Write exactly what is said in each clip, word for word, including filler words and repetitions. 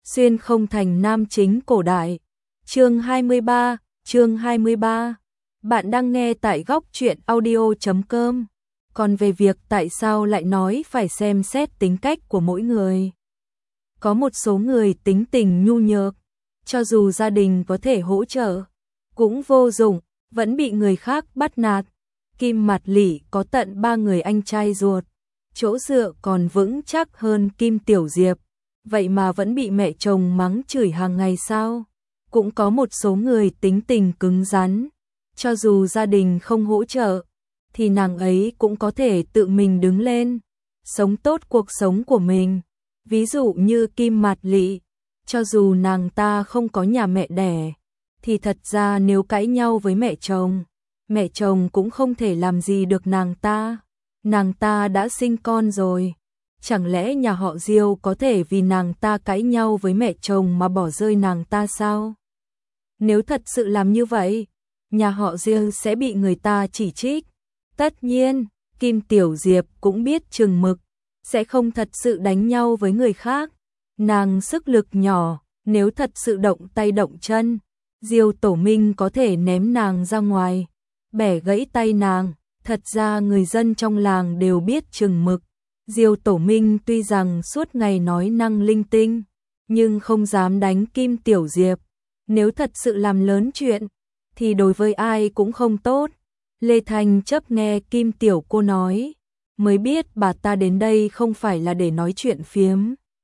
Xuyên không thành nam chính cổ đại. Chương hai mươi ba, chương hai mươi ba. Bạn đang nghe tại góc truyện audio chấm com. Còn về việc tại sao lại nói phải xem xét tính cách của mỗi người. Có một số người tính tình nhu nhược, cho dù gia đình có thể hỗ trợ, cũng vô dụng, vẫn bị người khác bắt nạt. Kim Mạt Lị có tận ba người anh trai ruột, chỗ dựa còn vững chắc hơn Kim Tiểu Diệp, vậy mà vẫn bị mẹ chồng mắng chửi hàng ngày sao? Cũng có một số người tính tình cứng rắn, cho dù gia đình không hỗ trợ, thì nàng ấy cũng có thể tự mình đứng lên, sống tốt cuộc sống của mình. Ví dụ như Kim Mạt Lị, cho dù nàng ta không có nhà mẹ đẻ, thì thật ra nếu cãi nhau với mẹ chồng, mẹ chồng cũng không thể làm gì được nàng ta. Nàng ta đã sinh con rồi, chẳng lẽ nhà họ Diêu có thể vì nàng ta cãi nhau với mẹ chồng mà bỏ rơi nàng ta sao? Nếu thật sự làm như vậy, nhà họ Diêu sẽ bị người ta chỉ trích. Tất nhiên, Kim Tiểu Diệp cũng biết chừng mực, sẽ không thật sự đánh nhau với người khác. Nàng sức lực nhỏ, nếu thật sự động tay động chân, Diêu Tổ Minh có thể ném nàng ra ngoài, bẻ gãy tay nàng. Thật ra người dân trong làng đều biết chừng mực. Diêu Tổ Minh tuy rằng suốt ngày nói năng linh tinh, nhưng không dám đánh Kim Tiểu Diệp. Nếu thật sự làm lớn chuyện, thì đối với ai cũng không tốt. Lê Thanh Chấp nghe Kim Tiểu cô nói, mới biết bà ta đến đây không phải là để nói chuyện phiếm,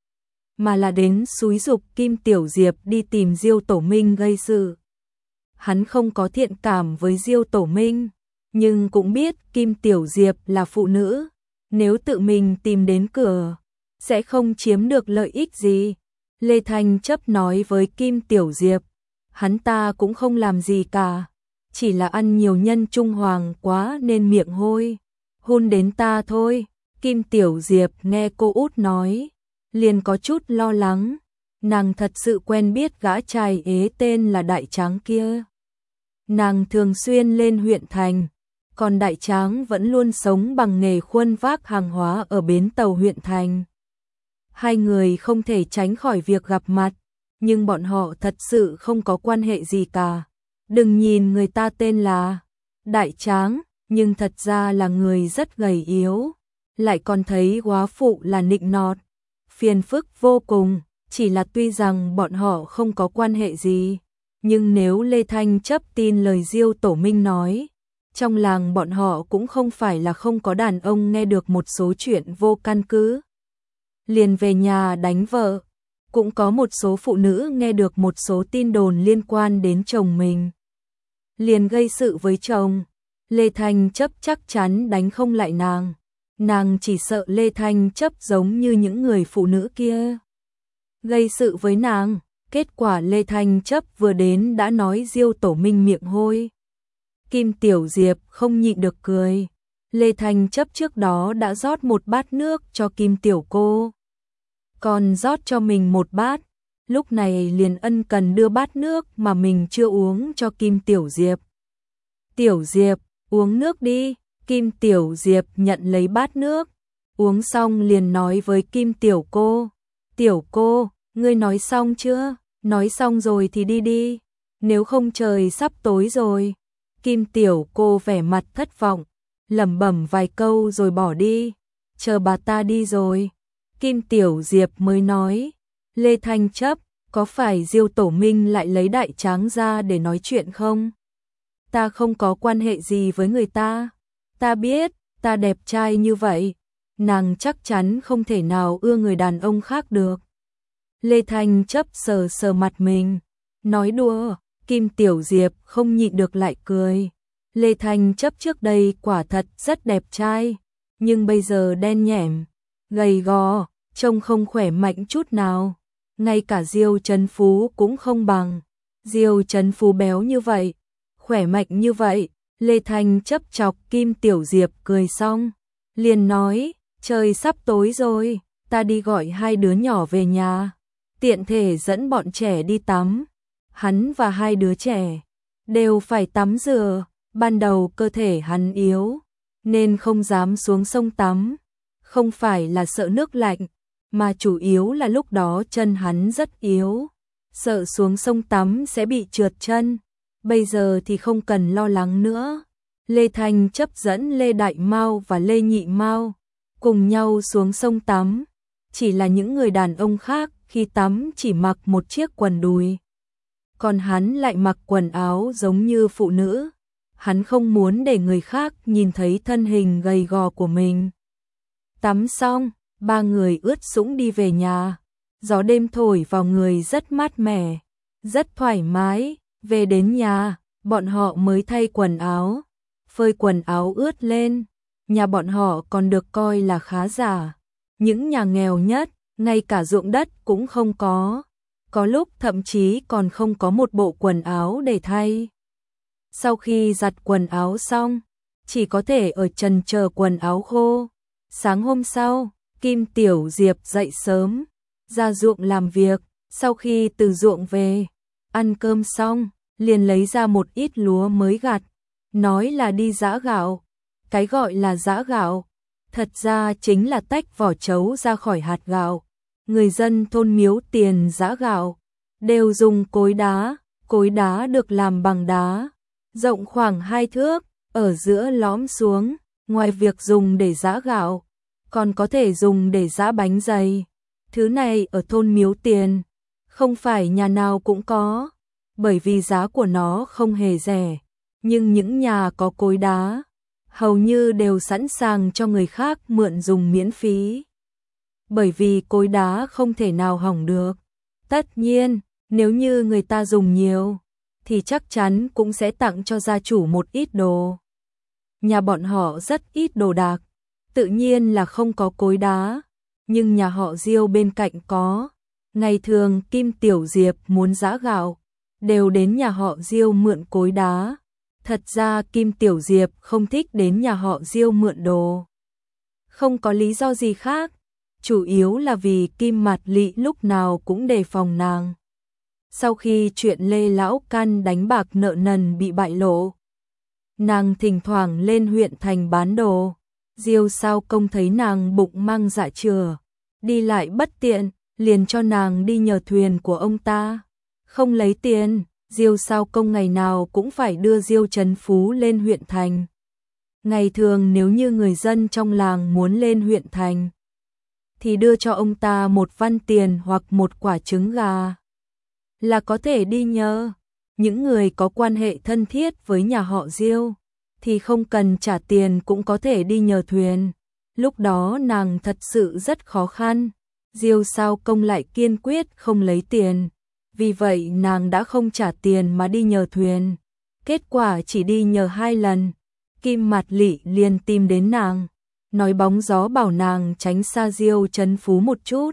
mà là đến xúi giục Kim Tiểu Diệp đi tìm Diêu Tổ Minh gây sự. Hắn không có thiện cảm với Diêu Tổ Minh, nhưng cũng biết Kim Tiểu Diệp là phụ nữ, nếu tự mình tìm đến cửa, sẽ không chiếm được lợi ích gì. Lê Thanh Chấp nói với Kim Tiểu Diệp, hắn ta cũng không làm gì cả, chỉ là ăn nhiều nhân trung hoàng quá nên miệng hôi, hôn đến ta thôi. Kim Tiểu Diệp nghe cô út nói, liền có chút lo lắng, nàng thật sự quen biết gã trai ế tên là Đại Tráng kia. Nàng thường xuyên lên huyện thành, còn Đại Tráng vẫn luôn sống bằng nghề khuân vác hàng hóa ở bến tàu huyện thành. Hai người không thể tránh khỏi việc gặp mặt, nhưng bọn họ thật sự không có quan hệ gì cả. Đừng nhìn người ta tên là Đại Tráng, nhưng thật ra là người rất gầy yếu, lại còn thấy góa phụ là nịnh nọt, phiền phức vô cùng. Chỉ là tuy rằng bọn họ không có quan hệ gì, nhưng nếu Lê Thanh Chấp tin lời Diêu Tổ Minh nói, trong làng bọn họ cũng không phải là không có đàn ông nghe được một số chuyện vô căn cứ, liền về nhà đánh vợ. Cũng có một số phụ nữ nghe được một số tin đồn liên quan đến chồng mình, liền gây sự với chồng. Lê Thanh Chấp chắc chắn đánh không lại nàng, nàng chỉ sợ Lê Thanh Chấp giống như những người phụ nữ kia, gây sự với nàng. Kết quả Lê Thanh Chấp vừa đến đã nói Diêu Tổ Minh miệng hôi. Kim Tiểu Diệp không nhịn được cười. Lê Thanh Chấp trước đó đã rót một bát nước cho Kim Tiểu cô, còn rót cho mình một bát, lúc này liền ân cần đưa bát nước mà mình chưa uống cho Kim Tiểu Diệp. Tiểu Diệp, uống nước đi. Kim Tiểu Diệp nhận lấy bát nước, uống xong liền nói với Kim Tiểu cô, Tiểu cô, ngươi nói xong chưa? Nói xong rồi thì đi đi, nếu không trời sắp tối rồi. Kim Tiểu cô vẻ mặt thất vọng, lẩm bẩm vài câu rồi bỏ đi. Chờ bà ta đi rồi, Kim Tiểu Diệp mới nói, Lê Thanh Chấp, có phải Diêu Tổ Minh lại lấy Đại Tráng ra để nói chuyện không? Ta không có quan hệ gì với người ta. Ta biết, ta đẹp trai như vậy, nàng chắc chắn không thể nào ưa người đàn ông khác được. Lê Thanh Chấp sờ sờ mặt mình, nói đùa. Kim Tiểu Diệp không nhịn được lại cười. Lê Thanh Chấp trước đây quả thật rất đẹp trai, nhưng bây giờ đen nhẻm, gầy gò, trông không khỏe mạnh chút nào. Ngay cả Diêu Trấn Phú cũng không bằng. Diêu Trấn Phú béo như vậy, khỏe mạnh như vậy. Lê Thanh Chấp chọc Kim Tiểu Diệp cười xong, liền nói, trời sắp tối rồi, ta đi gọi hai đứa nhỏ về nhà, tiện thể dẫn bọn trẻ đi tắm. Hắn và hai đứa trẻ đều phải tắm rửa, ban đầu cơ thể hắn yếu, nên không dám xuống sông tắm, không phải là sợ nước lạnh, mà chủ yếu là lúc đó chân hắn rất yếu, sợ xuống sông tắm sẽ bị trượt chân. Bây giờ thì không cần lo lắng nữa. Lê Thanh chấp dẫn Lê Đại Mao và Lê Nhị Mao cùng nhau xuống sông tắm. Chỉ là những người đàn ông khác khi tắm chỉ mặc một chiếc quần đùi, còn hắn lại mặc quần áo giống như phụ nữ. Hắn không muốn để người khác nhìn thấy thân hình gầy gò của mình. Tắm xong, ba người ướt sũng đi về nhà. Gió đêm thổi vào người rất mát mẻ, rất thoải mái. Về đến nhà, bọn họ mới thay quần áo, phơi quần áo ướt lên. Nhà bọn họ còn được coi là khá giả. Những nhà nghèo nhất, ngay cả ruộng đất cũng không có. Có lúc thậm chí còn không có một bộ quần áo để thay. Sau khi giặt quần áo xong, chỉ có thể ở trần chờ quần áo khô. Sáng hôm sau, Kim Tiểu Diệp dậy sớm, ra ruộng làm việc. Sau khi từ ruộng về, ăn cơm xong, liền lấy ra một ít lúa mới gặt, nói là đi giã gạo. Cái gọi là giã gạo, thật ra chính là tách vỏ trấu ra khỏi hạt gạo. Người dân thôn Miếu Tiền giã gạo đều dùng cối đá, cối đá được làm bằng đá, rộng khoảng hai thước, ở giữa lõm xuống. Ngoài việc dùng để giã gạo, còn có thể dùng để giã bánh dày. Thứ này ở thôn Miếu Tiền không phải nhà nào cũng có, bởi vì giá của nó không hề rẻ. Nhưng những nhà có cối đá hầu như đều sẵn sàng cho người khác mượn dùng miễn phí, bởi vì cối đá không thể nào hỏng được. Tất nhiên, nếu như người ta dùng nhiều, thì chắc chắn cũng sẽ tặng cho gia chủ một ít đồ. Nhà bọn họ rất ít đồ đạc, tự nhiên là không có cối đá, nhưng nhà họ Diêu bên cạnh có. Ngày thường Kim Tiểu Diệp muốn giã gạo, đều đến nhà họ Diêu mượn cối đá. Thật ra Kim Tiểu Diệp không thích đến nhà họ Diêu mượn đồ. Không có lý do gì khác, chủ yếu là vì Kim Mạt Lị lúc nào cũng đề phòng nàng. Sau khi chuyện Lê Lão Căn đánh bạc nợ nần bị bại lộ, nàng thỉnh thoảng lên huyện thành bán đồ. Diêu Sao Công thấy nàng bụng mang dạ chừa, đi lại bất tiện, liền cho nàng đi nhờ thuyền của ông ta. Không lấy tiền, Diêu Sao Công ngày nào cũng phải đưa Diêu Trấn Phú lên huyện thành. Ngày thường nếu như người dân trong làng muốn lên huyện thành, thì đưa cho ông ta một văn tiền hoặc một quả trứng gà, là có thể đi nhờ. Những người có quan hệ thân thiết với nhà họ Diêu thì không cần trả tiền cũng có thể đi nhờ thuyền. Lúc đó nàng thật sự rất khó khăn, Diêu Sao Công lại kiên quyết không lấy tiền. Vì vậy nàng đã không trả tiền mà đi nhờ thuyền. Kết quả chỉ đi nhờ hai lần, Kim Mạt Lị liền tìm đến nàng, nói bóng gió bảo nàng tránh xa Diêu Trấn Phú một chút,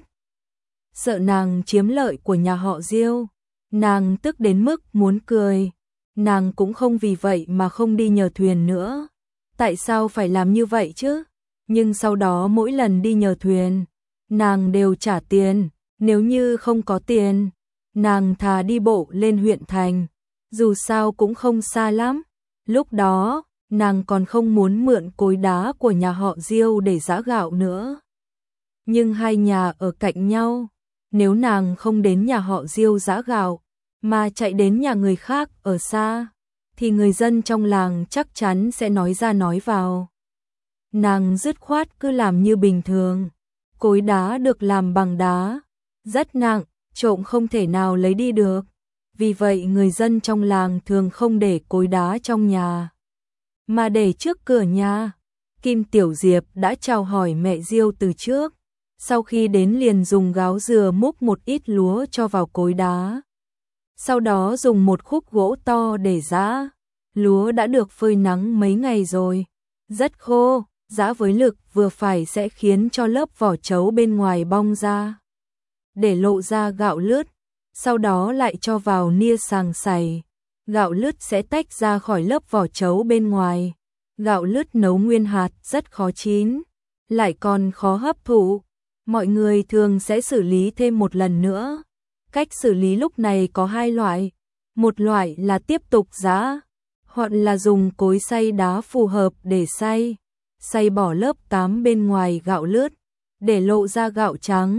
sợ nàng chiếm lợi của nhà họ Diêu. Nàng tức đến mức muốn cười. Nàng cũng không vì vậy mà không đi nhờ thuyền nữa. Tại sao phải làm như vậy chứ? Nhưng sau đó mỗi lần đi nhờ thuyền, nàng đều trả tiền. Nếu như không có tiền, nàng thà đi bộ lên huyện thành, dù sao cũng không xa lắm. Lúc đó, nàng còn không muốn mượn cối đá của nhà họ Diêu để giã gạo nữa. Nhưng hai nhà ở cạnh nhau, nếu nàng không đến nhà họ Diêu giã gạo, mà chạy đến nhà người khác ở xa, thì người dân trong làng chắc chắn sẽ nói ra nói vào. Nàng dứt khoát cứ làm như bình thường. Cối đá được làm bằng đá, rất nặng, trộm không thể nào lấy đi được. Vì vậy người dân trong làng thường không để cối đá trong nhà, mà để trước cửa nhà. Kim Tiểu Diệp đã chào hỏi mẹ Diêu từ trước, sau khi đến liền dùng gáo dừa múc một ít lúa cho vào cối đá. Sau đó dùng một khúc gỗ to để giã. Lúa đã được phơi nắng mấy ngày rồi, rất khô, giã với lực vừa phải sẽ khiến cho lớp vỏ trấu bên ngoài bong ra, để lộ ra gạo lứt. Sau đó lại cho vào nia sàng sảy, gạo lứt sẽ tách ra khỏi lớp vỏ trấu bên ngoài. Gạo lứt nấu nguyên hạt rất khó chín, lại còn khó hấp thụ. Mọi người thường sẽ xử lý thêm một lần nữa. Cách xử lý lúc này có hai loại. Một loại là tiếp tục giã, hoặc là dùng cối xay đá phù hợp để xay. Xay bỏ lớp cám bên ngoài gạo lứt, để lộ ra gạo trắng.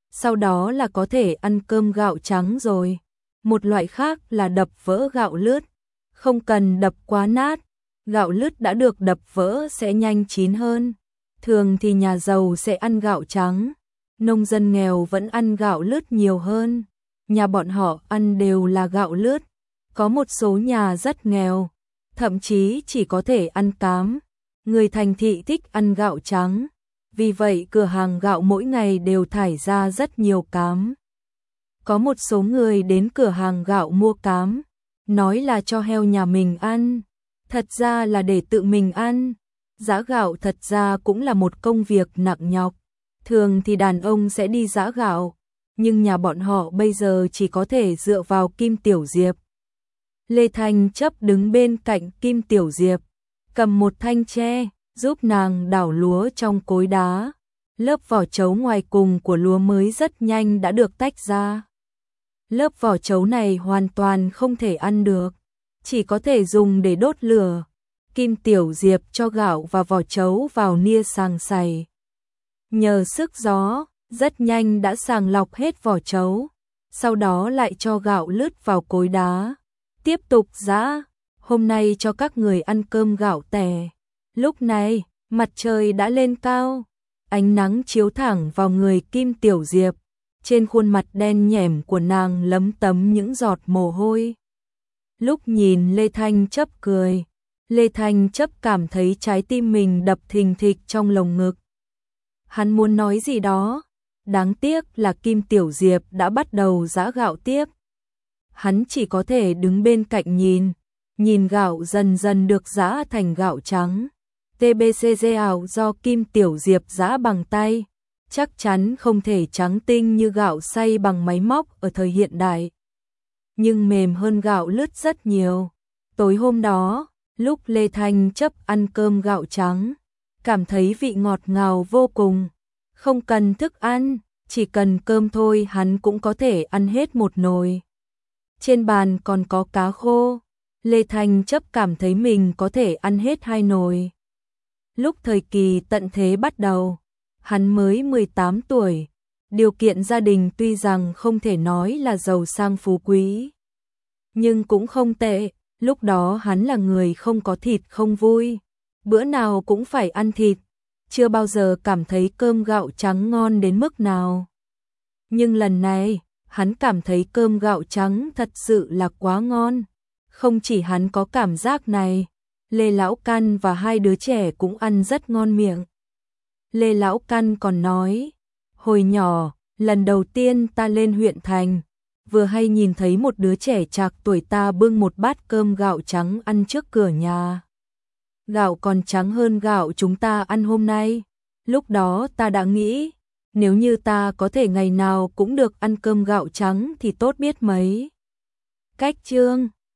sau đó là có thể ăn cơm gạo trắng rồi. Một loại khác là đập vỡ gạo lứt, không cần đập quá nát, gạo lứt đã được đập vỡ sẽ nhanh chín hơn. Thường thì nhà giàu sẽ ăn gạo trắng, nông dân nghèo vẫn ăn gạo lứt nhiều hơn. Nhà bọn họ ăn đều là gạo lứt, có một số nhà rất nghèo, thậm chí chỉ có thể ăn cám. Người thành thị thích ăn gạo trắng, vì vậy cửa hàng gạo mỗi ngày đều thải ra rất nhiều cám. Có một số người đến cửa hàng gạo mua cám, nói là cho heo nhà mình ăn, thật ra là để tự mình ăn. Giã gạo thật ra cũng là một công việc nặng nhọc, thường thì đàn ông sẽ đi giã gạo, nhưng nhà bọn họ bây giờ chỉ có thể dựa vào Kim Tiểu Diệp. Lê Thanh Chấp đứng bên cạnh Kim Tiểu Diệp, cầm một thanh tre, giúp nàng đảo lúa trong cối đá. Lớp vỏ trấu ngoài cùng của lúa mới rất nhanh đã được tách ra. Lớp vỏ trấu này hoàn toàn không thể ăn được, chỉ có thể dùng để đốt lửa. Kim Tiểu Diệp cho gạo và vỏ trấu vào nia sàng sày. Nhờ sức gió, rất nhanh đã sàng lọc hết vỏ trấu, sau đó lại cho gạo lứt vào cối đá. Tiếp tục giã, hôm nay cho các người ăn cơm gạo tẻ. Lúc này, mặt trời đã lên cao, ánh nắng chiếu thẳng vào người Kim Tiểu Diệp. Trên khuôn mặt đen nhẻm của nàng lấm tấm những giọt mồ hôi. Lúc nhìn Lê Thanh Chấp cười, Lê Thanh Chấp cảm thấy trái tim mình đập thình thịch trong lồng ngực. Hắn muốn nói gì đó, đáng tiếc là Kim Tiểu Diệp đã bắt đầu giã gạo tiếp. Hắn chỉ có thể đứng bên cạnh nhìn, nhìn gạo dần dần được giã thành gạo trắng. tê bê xê gạo do Kim Tiểu Diệp giã bằng tay, chắc chắn không thể trắng tinh như gạo xay bằng máy móc ở thời hiện đại, nhưng mềm hơn gạo lứt rất nhiều. Tối hôm đó, lúc Lê Thanh Chấp ăn cơm gạo trắng, cảm thấy vị ngọt ngào vô cùng, không cần thức ăn, chỉ cần cơm thôi hắn cũng có thể ăn hết một nồi. Trên bàn còn có cá khô, Lê Thanh Chấp cảm thấy mình có thể ăn hết hai nồi. Lúc thời kỳ tận thế bắt đầu, hắn mới mười tám tuổi, điều kiện gia đình tuy rằng không thể nói là giàu sang phú quý, nhưng cũng không tệ. Lúc đó hắn là người không có thịt không vui, bữa nào cũng phải ăn thịt, chưa bao giờ cảm thấy cơm gạo trắng ngon đến mức nào. Nhưng lần này, hắn cảm thấy cơm gạo trắng thật sự là quá ngon. Không chỉ hắn có cảm giác này, Lê Lão Căn và hai đứa trẻ cũng ăn rất ngon miệng. Lê Lão Căn còn nói, hồi nhỏ, lần đầu tiên ta lên huyện thành, vừa hay nhìn thấy một đứa trẻ trạc tuổi ta bưng một bát cơm gạo trắng ăn trước cửa nhà. Gạo còn trắng hơn gạo chúng ta ăn hôm nay. Lúc đó ta đã nghĩ, nếu như ta có thể ngày nào cũng được ăn cơm gạo trắng thì tốt biết mấy. Cách chương